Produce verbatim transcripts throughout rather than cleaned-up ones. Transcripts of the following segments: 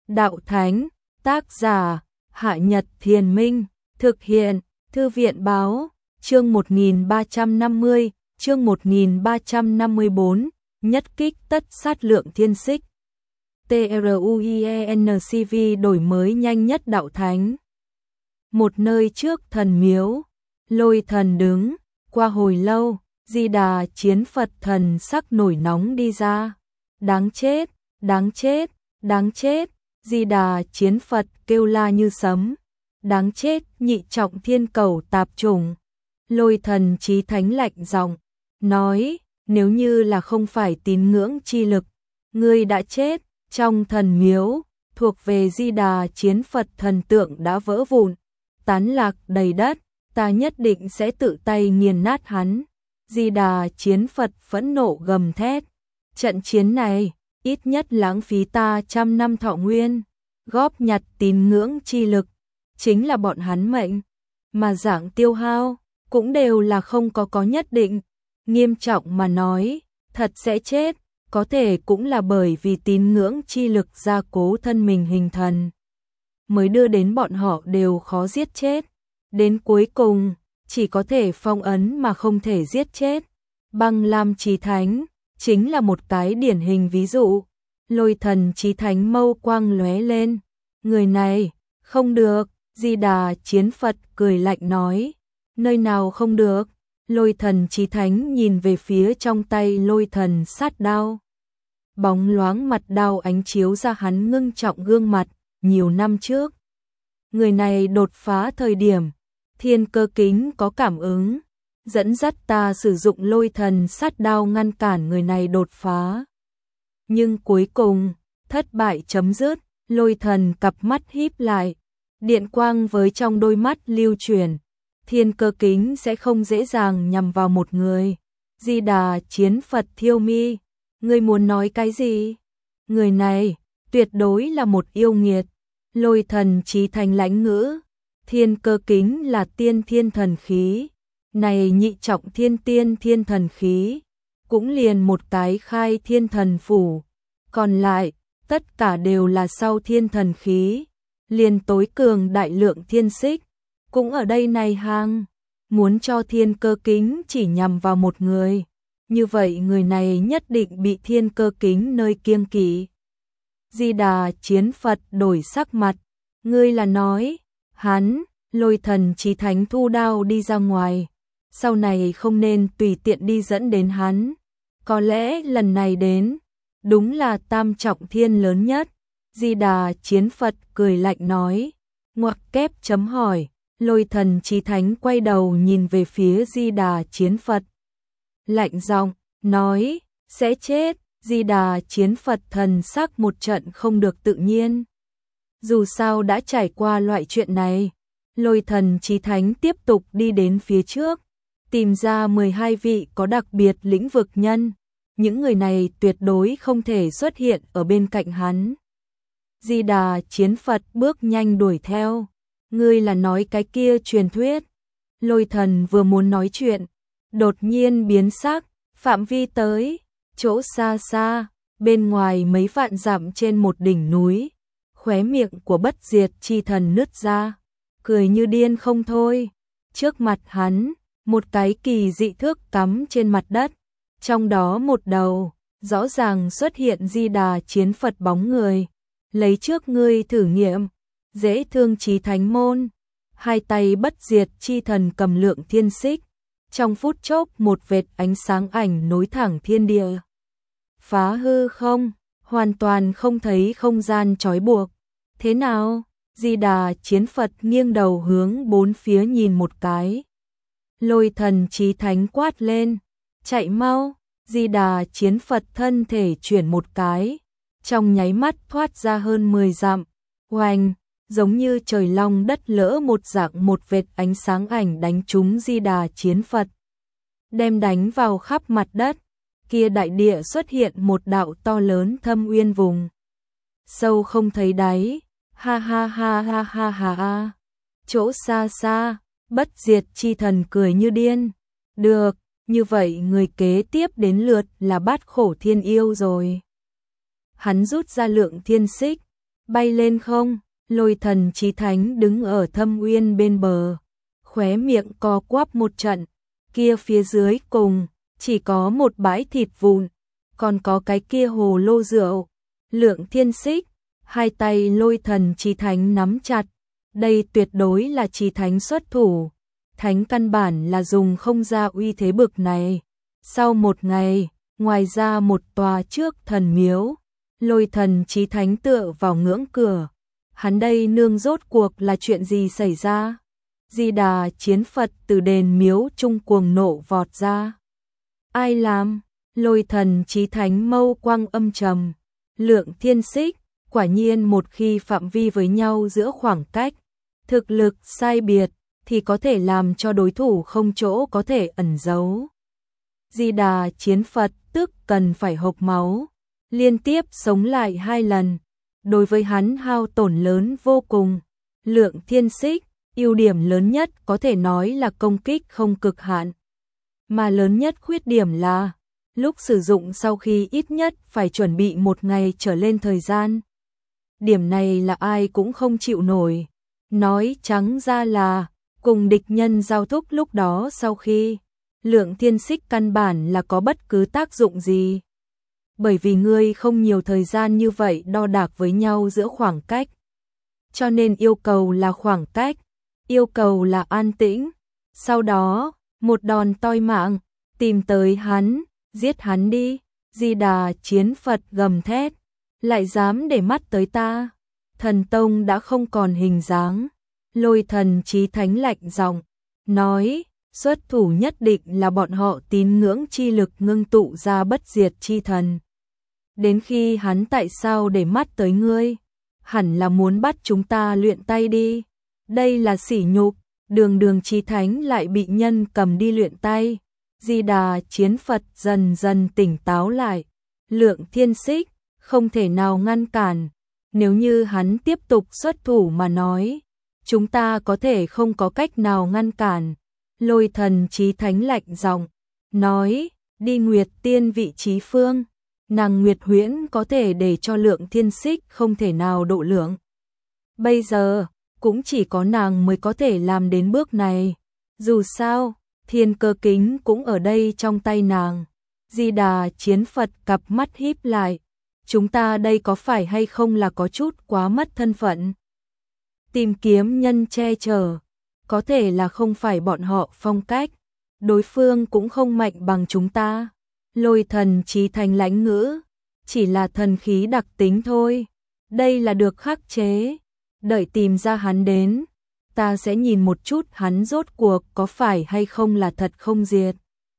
Đạo Thánh, tác giả, Hạ Nhật Thiền Minh, thực hiện, Thư viện Báo, chương một nghìn ba trăm năm mươi, chương một nghìn ba trăm năm mươi bốn, nhất kích tất sát lượng thiên xích. TRUIENCV đổi mới nhanh nhất Đạo Thánh. Một nơi trước thần miếu, Lôi Thần đứng, qua hồi lâu, Di Đà chiến Phật thần sắc nổi nóng đi ra. Đáng chết, đáng chết, đáng chết, Di Đà chiến Phật kêu la như sấm. Đáng chết, nhị trọng thiên cầu tạp chủng. Lôi Thần chí thánh lạnh giọng, nói, nếu như là không phải tín ngưỡng chi lực, ngươi đã chết. Trong thần miếu, thuộc về Di Đà chiến Phật thần tượng đã vỡ vụn, tán lạc đầy đất, ta nhất định sẽ tự tay nghiền nát hắn. Di Đà chiến Phật phẫn nộ gầm thét, trận chiến này, ít nhất lãng phí ta trăm năm thọ nguyên, góp nhặt tín ngưỡng chi lực, chính là bọn hắn mệnh, mà dạng tiêu hao, cũng đều là không có có nhất định, nghiêm trọng mà nói, thật sẽ chết. Có thể cũng là bởi vì tín ngưỡng chi lực gia cố thân mình hình thần, mới đưa đến bọn họ đều khó giết chết. Đến cuối cùng, chỉ có thể phong ấn mà không thể giết chết. Băng Lam Chí Thánh, chính là một cái điển hình ví dụ. Lôi Thần Chí Thánh mâu quang lóe lên. Người này, không được, Di Đà chiến Phật cười lạnh nói. Nơi nào không được? Lôi Thần Chí Thánh nhìn về phía trong tay Lôi Thần sát đao. Bóng loáng mặt đao ánh chiếu ra hắn ngưng trọng gương mặt, nhiều năm trước. Người này đột phá thời điểm, Thiên Cơ Kính có cảm ứng, dẫn dắt ta sử dụng Lôi Thần sát đao ngăn cản người này đột phá. Nhưng cuối cùng, thất bại chấm dứt, Lôi Thần cặp mắt híp lại, điện quang với trong đôi mắt lưu chuyển. Thiên Cơ Kính sẽ không dễ dàng nhằm vào một người. Di Đà chiến Phật thiêu mi, ngươi muốn nói cái gì? Người này, tuyệt đối là một yêu nghiệt. Lôi Thần Chí Thánh lãnh ngữ, Thiên Cơ Kính là tiên thiên thần khí, này nhị trọng thiên tiên thiên thần khí, cũng liền một cái khai thiên thần phủ, còn lại, tất cả đều là sau thiên thần khí, liền tối cường đại lượng thiên xích. Cũng ở đây này hang, muốn cho Thiên Cơ Kính chỉ nhằm vào một người, như vậy người này nhất định bị Thiên Cơ Kính nơi kiêng kỵ. Di Đà chiến Phật đổi sắc mặt, ngươi là nói, hắn, Lôi Thần Chí Thánh thu đao đi ra ngoài, sau này không nên tùy tiện đi dẫn đến hắn, có lẽ lần này đến, đúng là tam trọng thiên lớn nhất. Di Đà chiến Phật cười lạnh nói, ngoặc kép chấm hỏi. Lôi Thần Chí Thánh quay đầu nhìn về phía Di Đà chiến Phật. Lạnh giọng, nói, sẽ chết. Di Đà chiến Phật thần sắc một trận không được tự nhiên. Dù sao đã trải qua loại chuyện này, Lôi Thần Chí Thánh tiếp tục đi đến phía trước, tìm ra mười hai vị có đặc biệt lĩnh vực nhân. Những người này tuyệt đối không thể xuất hiện ở bên cạnh hắn. Di Đà chiến Phật bước nhanh đuổi theo. Ngươi là nói cái kia truyền thuyết. Lôi Thần vừa muốn nói chuyện, đột nhiên biến sắc, phạm vi tới, chỗ xa xa, bên ngoài mấy vạn dặm trên một đỉnh núi, khóe miệng của Bất Diệt Chi Thần nứt ra, cười như điên không thôi. Trước mặt hắn, một cái kỳ dị thước cắm trên mặt đất, trong đó một đầu, rõ ràng xuất hiện Di Đà chiến Phật bóng người, lấy trước ngươi thử nghiệm. Dễ thương Chí Thánh môn, hai tay Bất Diệt Chi Thần cầm lượng thiên xích, trong phút chốc một vệt ánh sáng ảnh nối thẳng thiên địa, phá hư không, hoàn toàn không thấy không gian trói buộc. Thế nào? Di Đà chiến Phật nghiêng đầu hướng bốn phía nhìn một cái. Lôi Thần Chí Thánh quát lên, chạy mau. Di Đà chiến Phật thân thể chuyển một cái, trong nháy mắt thoát ra hơn mười dặm, oanh, giống như trời long đất lỡ một dạng, một vệt ánh sáng ảnh đánh trúng Di Đà chiến Phật, đem đánh vào khắp mặt đất. Kia đại địa xuất hiện một đạo to lớn thâm uyên vùng sâu không thấy đáy. Ha ha ha ha ha ha ha. Chỗ xa xa, Bất Diệt Chi Thần cười như điên. Được, như vậy người kế tiếp đến lượt là Bát Khổ Thiên Yêu rồi. Hắn rút ra lượng thiên xích, bay lên không? Lôi thần chí thánh đứng ở thâm uyên bên bờ, khóe miệng co quắp một trận, kia phía dưới cùng, chỉ có một bãi thịt vụn, còn có cái kia hồ lô rượu, Lượng Thiên Xích, hai tay lôi thần chí thánh nắm chặt, đây tuyệt đối là chí thánh xuất thủ, thánh căn bản là dùng không ra uy thế bực này. Sau một ngày, ngoài ra một tòa trước thần miếu, lôi thần chí thánh tựa vào ngưỡng cửa, hắn đây nương rốt cuộc là chuyện gì xảy ra? Di Đà chiến Phật từ đền miếu trung cuồng nộ vọt ra. Ai làm? Lôi thần chí thánh mâu quang âm trầm, Lượng Thiên Xích, quả nhiên một khi phạm vi với nhau giữa khoảng cách, thực lực sai biệt, thì có thể làm cho đối thủ không chỗ có thể ẩn giấu. Di Đà chiến Phật tức cần phải hộc máu, liên tiếp sống lại hai lần, đối với hắn hao tổn lớn vô cùng. Lượng Thiên Xích, ưu điểm lớn nhất có thể nói là công kích không cực hạn, mà lớn nhất khuyết điểm là lúc sử dụng sau khi ít nhất phải chuẩn bị một ngày trở lên thời gian. Điểm này là ai cũng không chịu nổi. Nói trắng ra là cùng địch nhân giao thúc lúc đó sau khi Lượng Thiên Xích căn bản là có bất cứ tác dụng gì. Bởi vì ngươi không nhiều thời gian như vậy đo đạc với nhau giữa khoảng cách. Cho nên yêu cầu là khoảng cách, yêu cầu là an tĩnh. Sau đó, một đòn toi mạng, tìm tới hắn, giết hắn đi. Di Đà chiến Phật gầm thét, lại dám để mắt tới ta. Thần tông đã không còn hình dáng. Lôi thần chí thánh lạnh giọng nói, xuất thủ nhất định là bọn họ tín ngưỡng chi lực ngưng tụ ra bất diệt chi thần. Đến khi hắn tại sao để mắt tới ngươi? Hẳn là muốn bắt chúng ta luyện tay đi. Đây là sỉ nhục, đường đường chí thánh lại bị nhân cầm đi luyện tay. Di Đà chiến Phật dần dần tỉnh táo lại. Lượng Thiên Xích, không thể nào ngăn cản. Nếu như hắn tiếp tục xuất thủ mà nói, chúng ta có thể không có cách nào ngăn cản. Lôi thần chí thánh lạnh giọng nói, đi Nguyệt Tiên vị trí phương. Nàng Nguyệt Huyễn có thể để cho Lượng Thiên Xích không thể nào độ lượng. Bây giờ, cũng chỉ có nàng mới có thể làm đến bước này. Dù sao, thiên cơ kính cũng ở đây trong tay nàng. Di Đà chiến Phật cặp mắt híp lại. Chúng ta đây có phải hay không là có chút quá mất thân phận? Tìm kiếm nhân che chở, có thể là không phải bọn họ phong cách. Đối phương cũng không mạnh bằng chúng ta. Lôi thần chí thành lãnh ngữ, chỉ là thần khí đặc tính thôi. Đây là được khắc chế. Đợi tìm ra hắn đến, ta sẽ nhìn một chút hắn rốt cuộc có phải hay không là thật không diệt.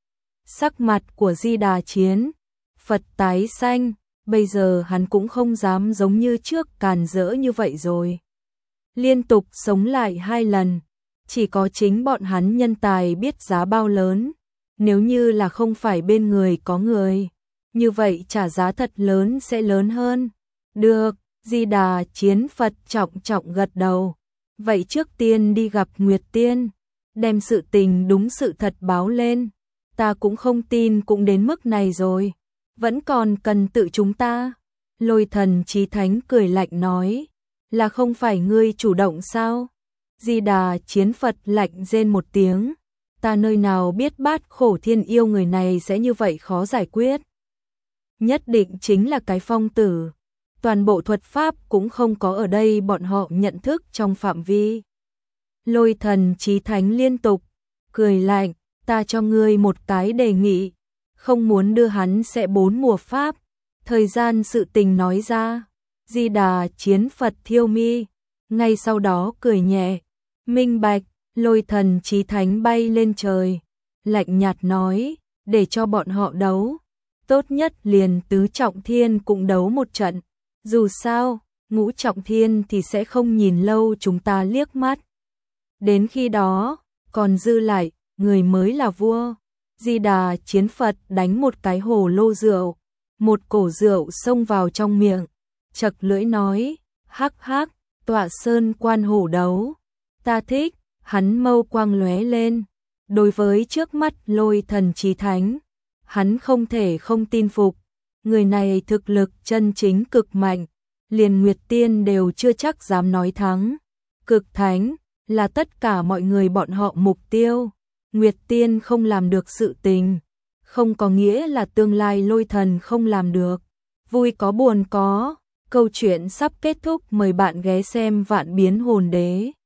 Sắc mặt của Di Đà chiến Phật tái xanh, bây giờ hắn cũng không dám giống như trước càn rỡ như vậy rồi. Liên tục sống lại hai lần, chỉ có chính bọn hắn nhân tài biết giá bao lớn. Nếu như là không phải bên người có người, như vậy trả giá thật lớn sẽ lớn hơn. Được, Di Đà chiến Phật trọng trọng gật đầu. Vậy trước tiên đi gặp Nguyệt Tiên, đem sự tình đúng sự thật báo lên. Ta cũng không tin cũng đến mức này rồi, vẫn còn cần tự chúng ta. Lôi thần chí thánh cười lạnh nói, là không phải ngươi chủ động sao? Di Đà chiến Phật lạnh rên một tiếng. Ta nơi nào biết bát khổ thiên yêu người này sẽ như vậy khó giải quyết. Nhất định chính là cái phong tử. Toàn bộ thuật pháp cũng không có ở đây bọn họ nhận thức trong phạm vi. Lôi thần chí thánh liên tục cười lạnh, ta cho ngươi một cái đề nghị, không muốn đưa hắn sẽ bốn mùa pháp. Thời gian sự tình nói ra, Di Đà chiến Phật thiêu mi, ngay sau đó cười nhẹ, minh bạch. Lôi thần chí thánh bay lên trời, lạnh nhạt nói, để cho bọn họ đấu, tốt nhất liền tứ trọng thiên cũng đấu một trận. Dù sao, ngũ trọng thiên thì sẽ không nhìn lâu chúng ta liếc mắt. Đến khi đó, còn dư lại, người mới là vua. Di Đà chiến Phật đánh một cái hồ lô rượu, một cổ rượu xông vào trong miệng, chật lưỡi nói, hắc hắc, tọa sơn quan hổ đấu, ta thích. Hắn mâu quang lóe lên, đối với trước mắt lôi thần chí thánh, hắn không thể không tin phục, người này thực lực chân chính cực mạnh, liền Nguyệt Tiên đều chưa chắc dám nói thắng. Cực thánh là tất cả mọi người bọn họ mục tiêu. Nguyệt Tiên không làm được sự tình, không có nghĩa là tương lai Lôi Thần không làm được. Vui có buồn có, câu chuyện sắp kết thúc, mời bạn ghé xem Vạn Biến Hồn Đế.